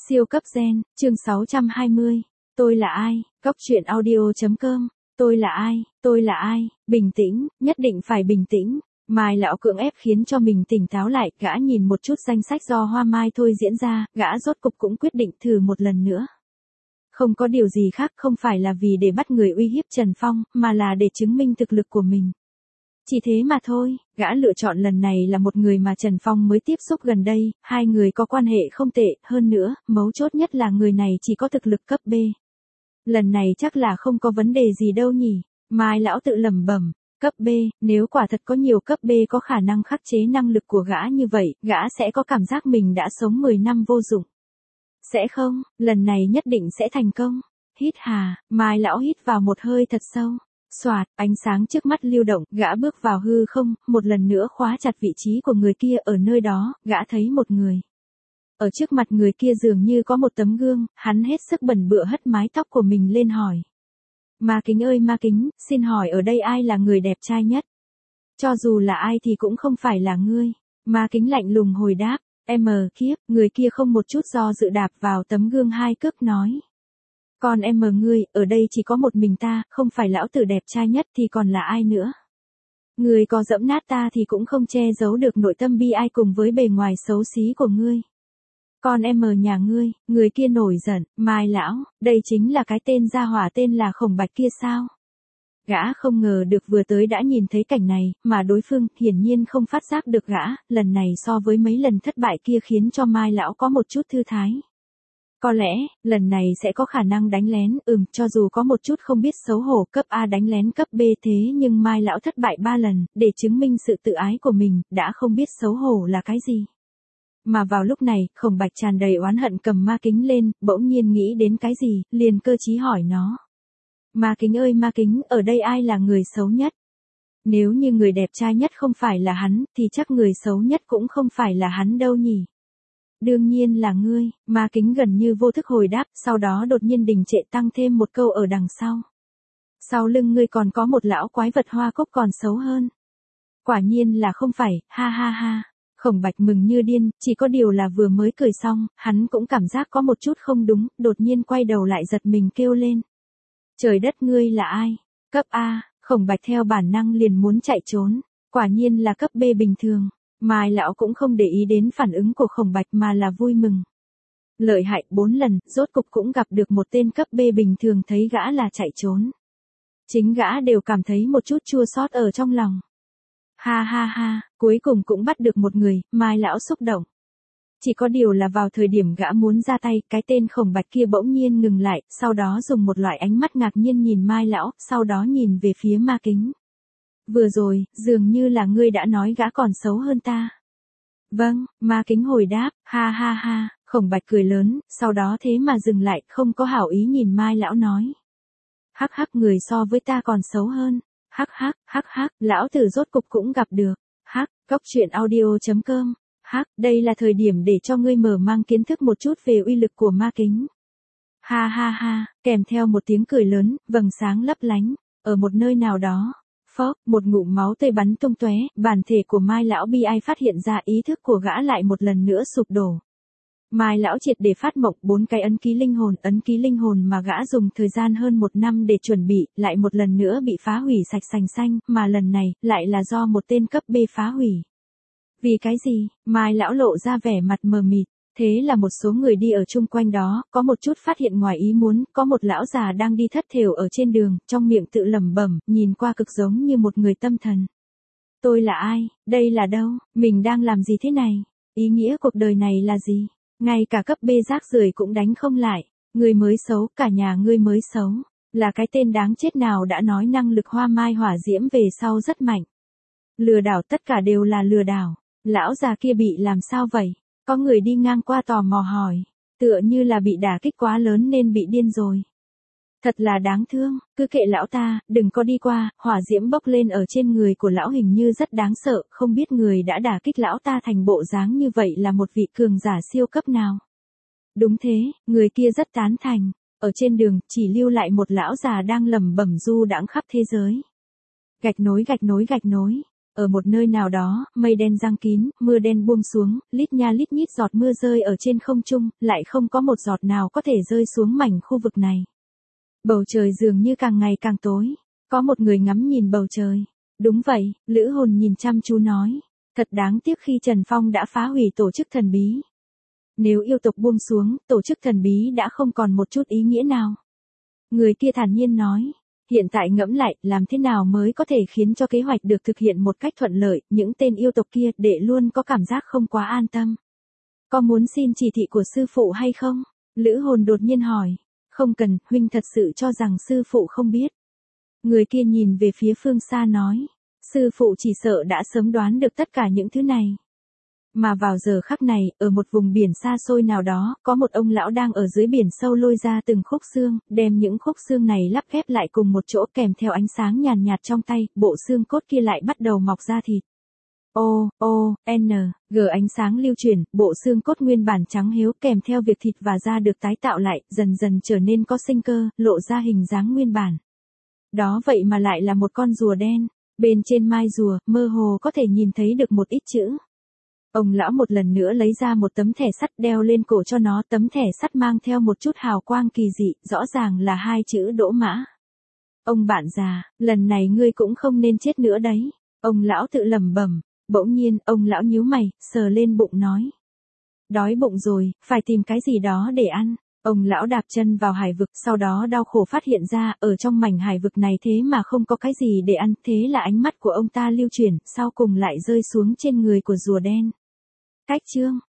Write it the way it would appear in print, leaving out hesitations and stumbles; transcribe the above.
Siêu cấp gen, chương 620. Tôi là ai? Góc truyện audio.com. Tôi là ai? Tôi là ai? Bình tĩnh, nhất định phải bình tĩnh. Mai lão cưỡng ép khiến cho mình tỉnh táo lại, gã nhìn một chút danh sách do Hoa Mai thôi diễn ra, gã rốt cục cũng quyết định thử một lần nữa. Không có điều gì khác, không phải là vì để bắt người uy hiếp Trần Phong, mà là để chứng minh thực lực của mình. Chỉ thế mà thôi, gã lựa chọn lần này là một người mà Trần Phong mới tiếp xúc gần đây, hai người có quan hệ không tệ, hơn nữa, mấu chốt nhất là người này chỉ có thực lực cấp B. Lần này chắc là không có vấn đề gì đâu nhỉ, Mai lão tự lẩm bẩm, cấp B, nếu quả thật có nhiều cấp B có khả năng khắc chế năng lực của gã như vậy, gã sẽ có cảm giác mình đã sống 10 năm vô dụng. Sẽ không, lần này nhất định sẽ thành công. Hít hà, Mai lão hít vào một hơi thật sâu. Soạt, ánh sáng trước mắt lưu động, gã bước vào hư không, một lần nữa khóa chặt vị trí của người kia ở nơi đó, gã thấy một người. Ở trước mặt người kia dường như có một tấm gương, hắn hết sức bẩn bựa hất mái tóc của mình lên hỏi. Ma Kính ơi Ma Kính, xin hỏi ở đây ai là người đẹp trai nhất? Cho dù là ai thì cũng không phải là ngươi. Ma Kính lạnh lùng hồi đáp, kiếp, người kia không một chút do dự đạp vào tấm gương hai cước nói. Còn ngươi, ở đây chỉ có một mình ta, không phải lão tử đẹp trai nhất thì còn là ai nữa. Người có dẫm nát ta thì cũng không che giấu được nội tâm bi ai cùng với bề ngoài xấu xí của ngươi. Còn nhà ngươi, người kia nổi giận, Mai lão, đây chính là cái tên gia hỏa tên là Khổng Bạch kia sao? Gã không ngờ được vừa tới đã nhìn thấy cảnh này, mà đối phương hiển nhiên không phát giác được gã, lần này so với mấy lần thất bại kia khiến cho Mai lão có một chút thư thái. Có lẽ, lần này sẽ có khả năng đánh lén, cho dù có một chút không biết xấu hổ, cấp A đánh lén cấp B thế nhưng Mai lão thất bại 3 lần, để chứng minh sự tự ái của mình, đã không biết xấu hổ là cái gì. Mà vào lúc này, Khổng Bạch tràn đầy oán hận cầm Ma Kính lên, bỗng nhiên nghĩ đến cái gì, liền cơ trí hỏi nó. Ma Kính ơi Ma Kính, ở đây ai là người xấu nhất? Nếu như người đẹp trai nhất không phải là hắn, thì chắc người xấu nhất cũng không phải là hắn đâu nhỉ? Đương nhiên là ngươi, Ma Kính gần như vô thức hồi đáp, sau đó đột nhiên đình trệ tăng thêm một câu ở đằng sau. Sau lưng ngươi còn có một lão quái vật hoa cốc còn xấu hơn. Quả nhiên là không phải, ha ha ha. Khổng Bạch mừng như điên, chỉ có điều là vừa mới cười xong, hắn cũng cảm giác có một chút không đúng, đột nhiên quay đầu lại giật mình kêu lên. Trời đất ngươi là ai? Cấp A, Khổng Bạch theo bản năng liền muốn chạy trốn, quả nhiên là cấp B bình thường. Mai lão cũng không để ý đến phản ứng của Khổng Bạch mà là vui mừng. Lợi hại 4 lần, rốt cục cũng gặp được một tên cấp B bình thường thấy gã là chạy trốn. Chính gã đều cảm thấy một chút chua xót ở trong lòng. Ha ha ha, cuối cùng cũng bắt được một người, Mai lão xúc động. Chỉ có điều là vào thời điểm gã muốn ra tay, cái tên Khổng Bạch kia bỗng nhiên ngừng lại, sau đó dùng một loại ánh mắt ngạc nhiên nhìn Mai lão, sau đó nhìn về phía Ma Kính. Vừa rồi, dường như là ngươi đã nói gã còn xấu hơn ta. Vâng, Ma Kính hồi đáp, ha ha ha, Khổng Bạch cười lớn, sau đó thế mà dừng lại, không có hảo ý nhìn Mai lão nói. Hắc hắc người so với ta còn xấu hơn. Hắc hắc, lão tử rốt cục cũng gặp được. Hắc, góc truyện audio.com. Hắc, đây là thời điểm để cho ngươi mở mang kiến thức một chút về uy lực của Ma Kính. Ha ha ha, kèm theo một tiếng cười lớn, vầng sáng lấp lánh, ở một nơi nào đó. Phốc, một ngụm máu tươi bắn tung tóe, bản thể của Mai lão bi ai phát hiện ra ý thức của gã lại một lần nữa sụp đổ. Mai lão triệt để phát mộng 4 cái ấn ký linh hồn mà gã dùng thời gian hơn 1 năm để chuẩn bị, lại một lần nữa bị phá hủy sạch sành xanh, mà lần này, lại là do một tên cấp B phá hủy. Vì cái gì? Mai lão lộ ra vẻ mặt mờ mịt. Thế là một số người đi ở chung quanh đó, có một chút phát hiện ngoài ý muốn, có một lão già đang đi thất thểu ở trên đường, trong miệng tự lẩm bẩm, nhìn qua cực giống như một người tâm thần. Tôi là ai? Đây là đâu? Mình đang làm gì thế này? Ý nghĩa cuộc đời này là gì? Ngay cả cấp B rác rưởi cũng đánh không lại. Người mới xấu, cả nhà ngươi mới xấu. Là cái tên đáng chết nào đã nói năng lực Hoa Mai hỏa diễm về sau rất mạnh. Lừa đảo, tất cả đều là lừa đảo. Lão già kia bị làm sao vậy? Có người đi ngang qua tò mò hỏi. Tựa như là bị đả kích quá lớn nên bị điên rồi. Thật là đáng thương, cứ kệ lão ta, đừng có đi qua, hỏa diễm bốc lên ở trên người của lão hình như rất đáng sợ, không biết người đã đả kích lão ta thành bộ dáng như vậy là một vị cường giả siêu cấp nào. Đúng thế, người kia rất tán thành, ở trên đường chỉ lưu lại một lão già đang lẩm bẩm du đãng khắp thế giới. Gạch nối, Ở một nơi nào đó, mây đen giăng kín, mưa đen buông xuống, lít nha lít nhít giọt mưa rơi ở trên không trung, lại không có một giọt nào có thể rơi xuống mảnh khu vực này. Bầu trời dường như càng ngày càng tối. Có một người ngắm nhìn bầu trời. Đúng vậy, Lữ Hồn nhìn chăm chú nói. Thật đáng tiếc khi Trần Phong đã phá hủy tổ chức thần bí. Nếu yêu tộc buông xuống, tổ chức thần bí đã không còn một chút ý nghĩa nào. Người kia thản nhiên nói. Hiện tại ngẫm lại, làm thế nào mới có thể khiến cho kế hoạch được thực hiện một cách thuận lợi, những tên yêu tộc kia để luôn có cảm giác không quá an tâm. Có muốn xin chỉ thị của sư phụ hay không? Lữ Hồn đột nhiên hỏi. Không cần, huynh thật sự cho rằng sư phụ không biết. Người kia nhìn về phía phương xa nói. Sư phụ chỉ sợ đã sớm đoán được tất cả những thứ này. Mà vào giờ khắc này, ở một vùng biển xa xôi nào đó, có một ông lão đang ở dưới biển sâu lôi ra từng khúc xương, đem những khúc xương này lắp ghép lại cùng một chỗ kèm theo ánh sáng nhàn nhạt trong tay, bộ xương cốt kia lại bắt đầu mọc ra thịt. G ánh sáng lưu chuyển, bộ xương cốt nguyên bản trắng hiếu kèm theo việc thịt và da được tái tạo lại, dần dần trở nên có sinh cơ, lộ ra hình dáng nguyên bản. Đó vậy mà lại là một con rùa đen, bên trên mai rùa, mơ hồ có thể nhìn thấy được một ít chữ. Ông lão một lần nữa lấy ra một tấm thẻ sắt đeo lên cổ cho nó, tấm thẻ sắt mang theo một chút hào quang kỳ dị, rõ ràng là 2 chữ Đỗ Mã. Ông bạn già, lần này ngươi cũng không nên chết nữa đấy. Ông lão tự lẩm bẩm. Bỗng nhiên, ông lão nhíu mày, sờ lên bụng nói. Đói bụng rồi, phải tìm cái gì đó để ăn. Ông lão đạp chân vào hải vực, sau đó đau khổ phát hiện ra, ở trong mảnh hải vực này thế mà không có cái gì để ăn, thế là ánh mắt của ông ta lưu chuyển, sau cùng lại rơi xuống trên người của rùa đen. Cách chương